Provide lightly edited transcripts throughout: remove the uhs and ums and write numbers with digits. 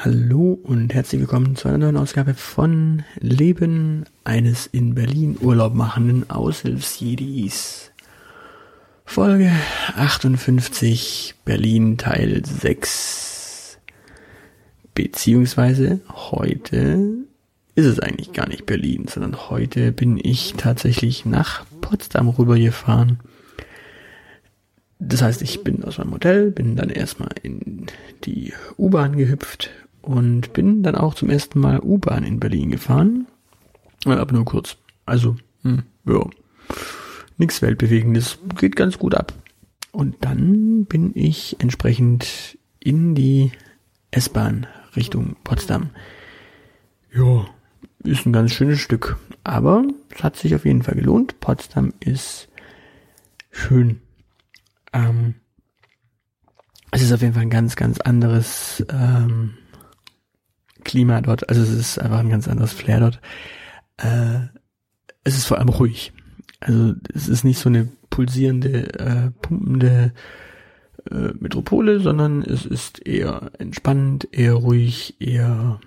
Hallo und herzlich willkommen zu einer neuen Ausgabe von Leben eines in Berlin Urlaub machenden Aushilfsjedis. Folge 58, Berlin Teil 6. Beziehungsweise heute ist es eigentlich gar nicht Berlin, sondern heute bin ich tatsächlich nach Potsdam rübergefahren. Das heißt, ich bin aus meinem Hotel, bin dann erstmal in die U-Bahn gehüpft und bin dann auch zum ersten Mal U-Bahn in Berlin gefahren. Aber nur kurz. Also, nichts Weltbewegendes, geht ganz gut ab. Und dann bin ich entsprechend in die S-Bahn Richtung Potsdam. Ja, ist ein ganz schönes Stück. Aber es hat sich auf jeden Fall gelohnt. Potsdam ist schön. Es ist auf jeden Fall ein ganz, ganz anderes Klima dort. Also es ist einfach ein ganz anderes Flair dort. Es ist vor allem ruhig. Also es ist nicht so eine pulsierende, pumpende Metropole, sondern es ist eher entspannt, eher ruhig, eher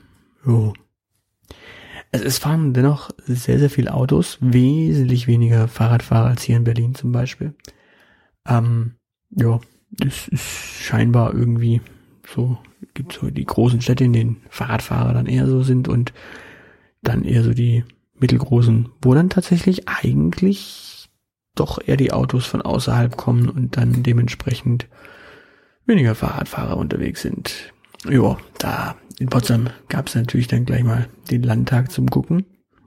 Es fahren dennoch sehr, sehr viele Autos, wesentlich weniger Fahrradfahrer als hier in Berlin zum Beispiel. Das ist scheinbar irgendwie so, gibt so die großen Städte, in denen Fahrradfahrer dann eher so sind und dann eher so die mittelgroßen, wo dann tatsächlich eigentlich doch eher die Autos von außerhalb kommen und dann dementsprechend weniger Fahrradfahrer unterwegs sind. Ja, da in Potsdam gab es natürlich dann gleich mal den Landtag zum Gucken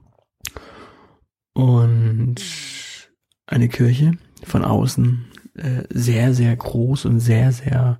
und eine Kirche von außen, sehr, sehr groß und sehr, sehr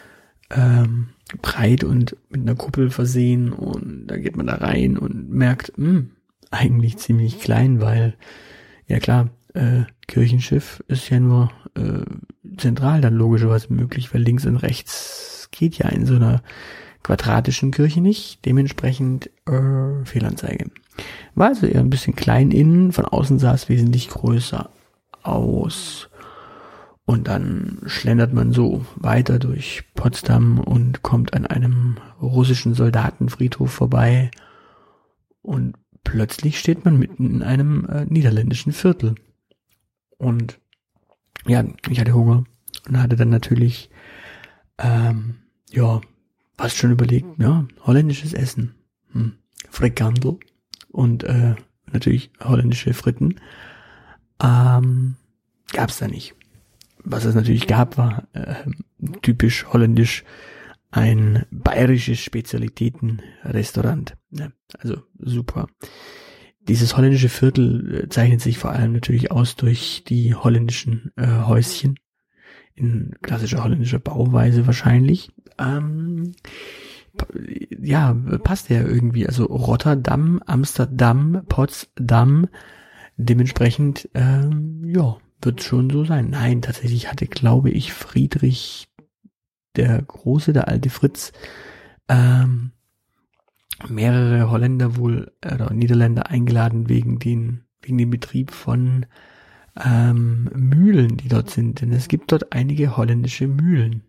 breit und mit einer Kuppel versehen, und da geht man da rein und merkt, eigentlich ziemlich klein, weil, ja klar, Kirchenschiff ist ja nur zentral dann logischerweise möglich, weil links und rechts geht ja in so einer quadratischen Kirche nicht, dementsprechend Fehlanzeige. War also eher ein bisschen klein innen, von außen sah es wesentlich größer aus. Und dann schlendert man so weiter durch Potsdam und kommt an einem russischen Soldatenfriedhof vorbei. Und plötzlich steht man mitten in einem niederländischen Viertel. Und ja, ich hatte Hunger und hatte dann natürlich, fast schon überlegt, holländisches Essen. Frikandel und natürlich holländische Fritten. Gab's da nicht. Was es natürlich gab, war typisch holländisch ein bayerisches Spezialitätenrestaurant. Ja, also super. Dieses holländische Viertel zeichnet sich vor allem natürlich aus durch die holländischen Häuschen in klassischer holländischer Bauweise wahrscheinlich. Passt ja irgendwie. Also Rotterdam, Amsterdam, Potsdam, dementsprechend, wird schon so sein. Nein, tatsächlich hatte, glaube ich, Friedrich der Große, der alte Fritz, mehrere Holländer oder Niederländer eingeladen wegen dem Betrieb von Mühlen, die dort sind. Denn es gibt dort einige holländische Mühlen.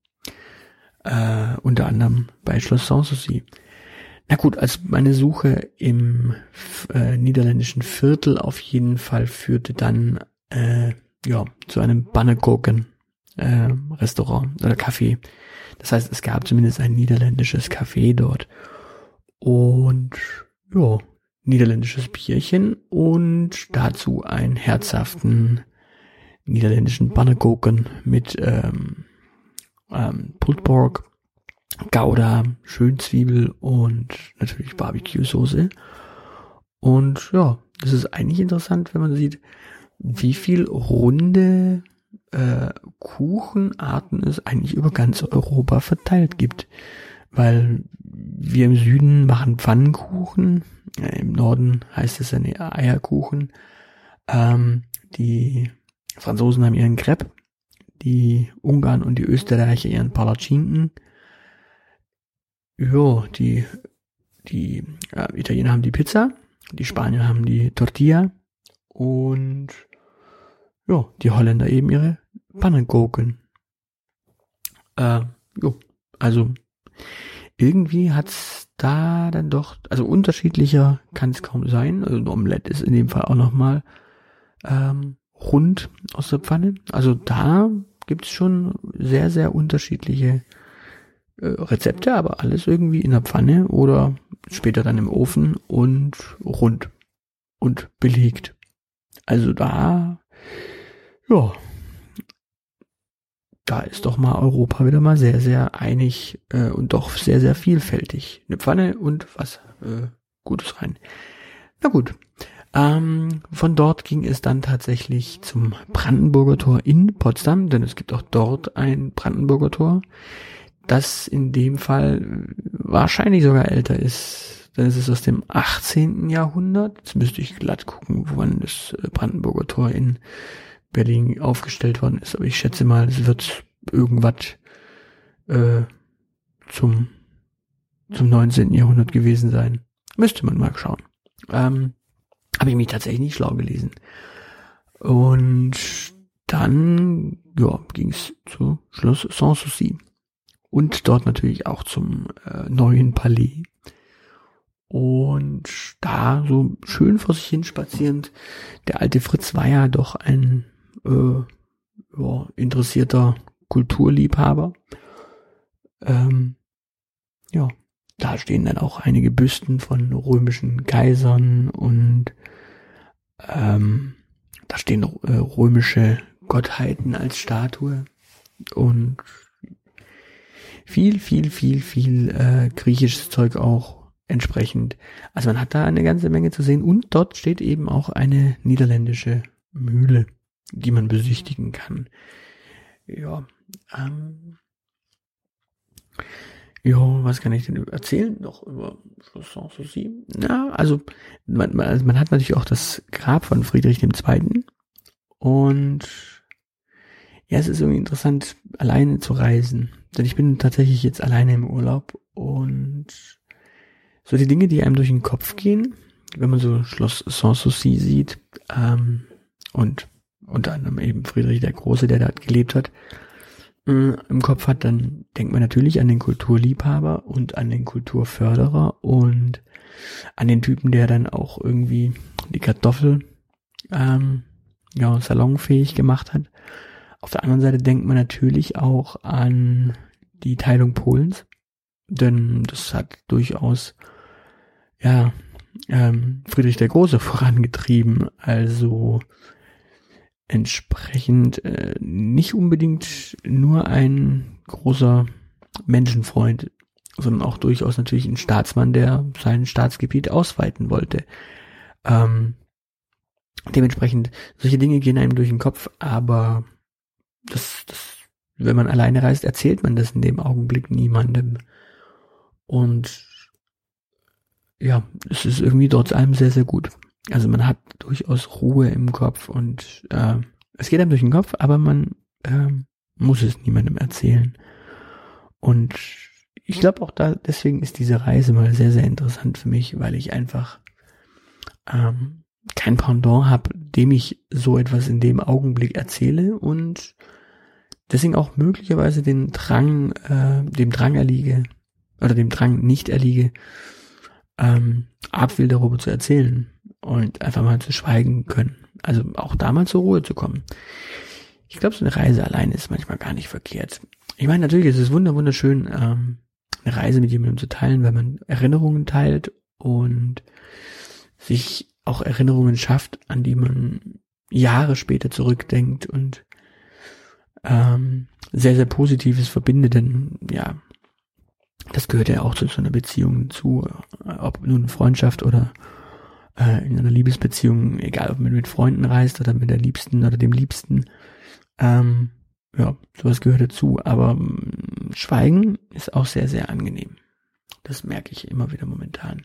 Unter anderem bei Schloss Sanssouci. Na gut, also meine Suche im niederländischen Viertel auf jeden Fall führte dann zu einem Bannekoken Restaurant oder Café. Das heißt, es gab zumindest ein niederländisches Café dort. Und niederländisches Bierchen und dazu einen herzhaften niederländischen Bannekoken mit Pulled Pork, Gouda, Schönzwiebel und natürlich Barbecue-Soße. Und ja, das ist eigentlich interessant, wenn man sieht, wie viel runde Kuchenarten es eigentlich über ganz Europa verteilt gibt. Weil wir im Süden machen Pfannkuchen, im Norden heißt es dann Eierkuchen. Die Franzosen haben ihren Crepe, die Ungarn und die Österreicher ihren Palatschinken. Ja, die Italiener haben die Pizza, die Spanier haben die Tortilla und die Holländer eben ihre Pannenkoeken. Also irgendwie hat's da dann doch, also unterschiedlicher kann es kaum sein. Also ein Omelette ist in dem Fall auch nochmal rund aus der Pfanne. Also da gibt's schon sehr, sehr unterschiedliche Rezepte, aber alles irgendwie in der Pfanne oder später dann im Ofen und rund und belegt. Also da, ja, da ist doch mal Europa wieder mal sehr, sehr einig und doch sehr, sehr vielfältig. Eine Pfanne und was Gutes rein. Na gut. Von dort ging es dann tatsächlich zum Brandenburger Tor in Potsdam, denn es gibt auch dort ein Brandenburger Tor, das in dem Fall wahrscheinlich sogar älter ist. Denn es ist aus dem 18. Jahrhundert. Jetzt müsste ich glatt gucken, wann das Brandenburger Tor in Berlin aufgestellt worden ist. Aber ich schätze mal, es wird irgendwas zum 19. Jahrhundert gewesen sein. Müsste man mal schauen. Habe ich mich tatsächlich nicht schlau gelesen. Und dann ging es zu Schloss Sanssouci. Und dort natürlich auch zum neuen Palais. Und da so schön vor sich hin spazierend, der alte Fritz war ja doch ein interessierter Kulturliebhaber. Da stehen dann auch einige Büsten von römischen Kaisern und da stehen römische Gottheiten als Statue und viel griechisches Zeug auch entsprechend. Also man hat da eine ganze Menge zu sehen und dort steht eben auch eine niederländische Mühle, die man besichtigen kann. Was kann ich denn erzählen noch über Schloss Sanssouci? Na, also man hat natürlich auch das Grab von Friedrich II. Und ja, es ist irgendwie interessant, alleine zu reisen. Denn ich bin tatsächlich jetzt alleine im Urlaub und so die Dinge, die einem durch den Kopf gehen, wenn man so Schloss Sanssouci sieht, und unter anderem eben Friedrich der Große, der da gelebt hat, im Kopf hat, dann denkt man natürlich an den Kulturliebhaber und an den Kulturförderer und an den Typen, der dann auch irgendwie die Kartoffel salonfähig gemacht hat. Auf der anderen Seite denkt man natürlich auch an die Teilung Polens, denn das hat durchaus Friedrich der Große vorangetrieben, also entsprechend nicht unbedingt nur ein großer Menschenfreund, sondern auch durchaus natürlich ein Staatsmann, der sein Staatsgebiet ausweiten wollte. Dementsprechend, solche Dinge gehen einem durch den Kopf, aber das, wenn man alleine reist, erzählt man das in dem Augenblick niemandem. Und ja, es ist irgendwie trotz allem sehr, sehr gut. Also man hat durchaus Ruhe im Kopf und es geht einem durch den Kopf, aber man muss es niemandem erzählen. Und ich glaube auch deswegen ist diese Reise mal sehr, sehr interessant für mich, weil ich einfach kein Pendant habe, dem ich so etwas in dem Augenblick erzähle und deswegen auch möglicherweise dem Drang erliege oder dem Drang nicht erliege, will darüber zu erzählen und einfach mal zu schweigen können. Also auch da mal zur Ruhe zu kommen. Ich glaube, so eine Reise alleine ist manchmal gar nicht verkehrt. Ich meine, natürlich ist es wunderschön, eine Reise mit jemandem zu teilen, weil man Erinnerungen teilt und sich auch Erinnerungen schafft, an die man Jahre später zurückdenkt und sehr, sehr Positives verbindet, denn ja, das gehört ja auch zu so einer Beziehung zu, ob nun Freundschaft oder in einer Liebesbeziehung, egal ob man mit Freunden reist oder mit der Liebsten oder dem Liebsten, sowas gehört dazu, aber Schweigen ist auch sehr, sehr angenehm. Das merke ich immer wieder momentan.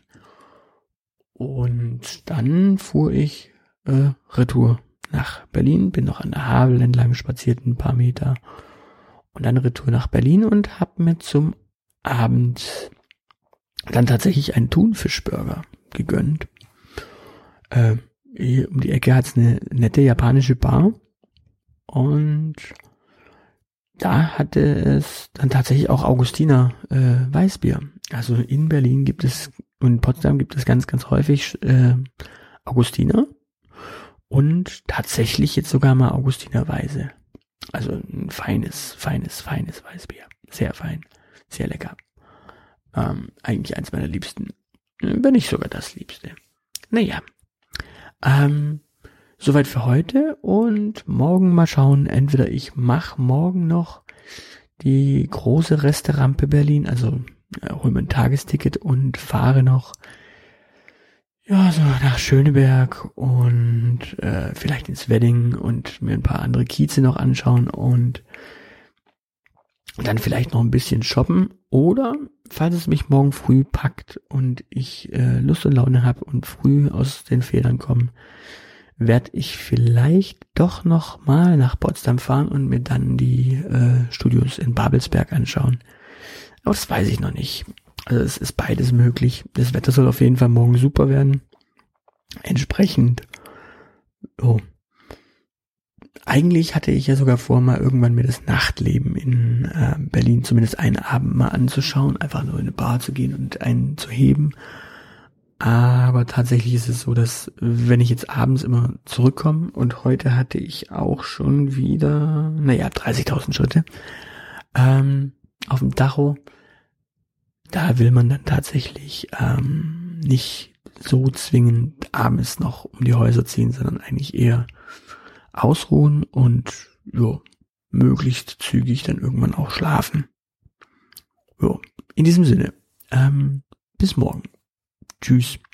Und dann fuhr ich retour nach Berlin, bin noch an der Havel entlang spaziert ein paar Meter und dann retour nach Berlin und habe mir zum Abend dann tatsächlich einen Thunfischburger gegönnt. Hier um die Ecke hat's eine nette japanische Bar und da hatte es dann tatsächlich auch Augustiner Weißbier. Also in Berlin gibt es und in Potsdam gibt es ganz, ganz häufig Augustiner und tatsächlich jetzt sogar mal Augustinerweise. Also ein feines Weißbier. Sehr fein, sehr lecker. Eigentlich eins meiner Liebsten. Wenn nicht sogar das Liebste. Naja. Soweit für heute und morgen mal schauen. Entweder ich mache morgen noch die große Resterampe Berlin, also hole mir ein Tagesticket und fahre noch so nach Schöneberg und vielleicht ins Wedding und mir ein paar andere Kieze noch anschauen und dann vielleicht noch ein bisschen shoppen. Oder, falls es mich morgen früh packt und ich Lust und Laune habe und früh aus den Federn komme, werde ich vielleicht doch noch mal nach Potsdam fahren und mir dann die Studios in Babelsberg anschauen. Aber das weiß ich noch nicht. Also es ist beides möglich. Das Wetter soll auf jeden Fall morgen super werden. Entsprechend. Eigentlich hatte ich ja sogar vor, mal irgendwann mir das Nachtleben in Berlin zumindest einen Abend mal anzuschauen. Einfach nur in eine Bar zu gehen und einen zu heben. Aber tatsächlich ist es so, dass wenn ich jetzt abends immer zurückkomme und heute hatte ich auch schon wieder, 30.000 Schritte auf dem Tacho, da will man dann tatsächlich nicht so zwingend abends noch um die Häuser ziehen, sondern eigentlich eher ausruhen und möglichst zügig dann irgendwann auch schlafen. In diesem Sinne, bis morgen. Tschüss.